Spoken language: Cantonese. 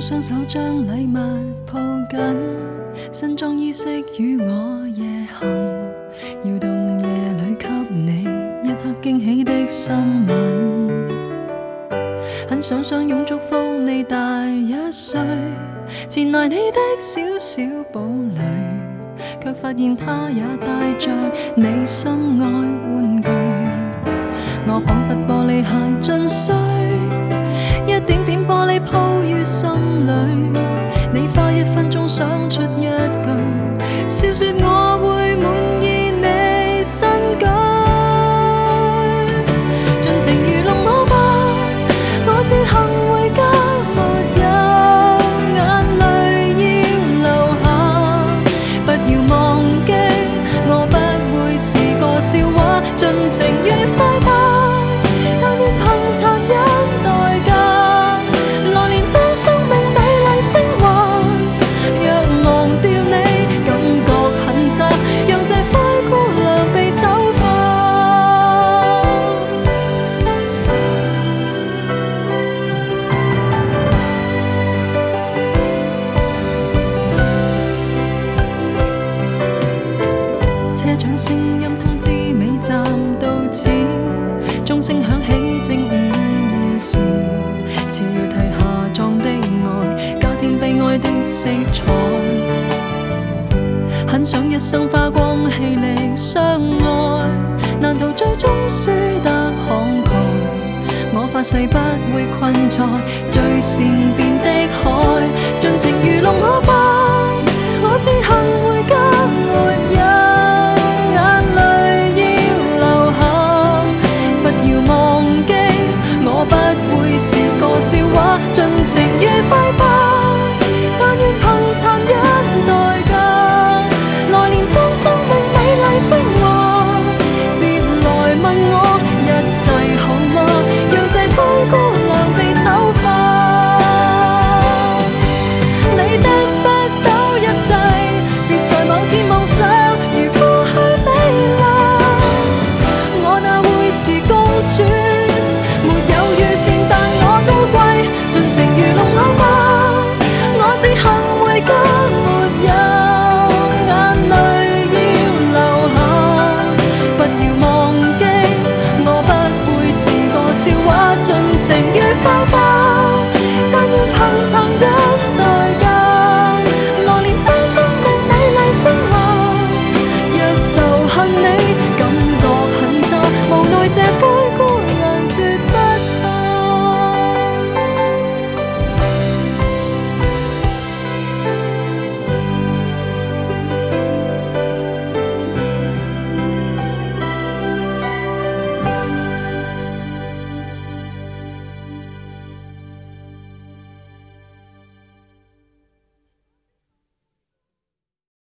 双手將禮物抱緊，新裝衣飾與我夜行，搖動夜裏給你一刻驚喜的心吻。很想擁祝福你大1歲，前來你的小小堡壘，卻發現他也帶着你心愛玩具。我彷彿玻璃鞋進水，一點點玻璃鋪於心裏，你花1分鐘想出一句，笑說我會滿意你新居。盡情愚弄我吧，我自行回家，沒有眼淚要流下，不要忘記我不會是個笑話，盡情愉快吧，但願憑殘忍代價來年將生命美麗升華。若忘掉你感覺很差，讓這灰姑娘被醜化。車長聲音通知尾站到此，鐘聲響起正午夜時，似要替下葬的愛加添悲哀的色彩。很想一生花光氣力相愛，難逃最終輸得慷慨。我發誓不會困在最善變的海，盡情愚弄我吧，我自行回家，沒有眼淚要流下，不要忘記我不會是個笑話，盡情愉快吧。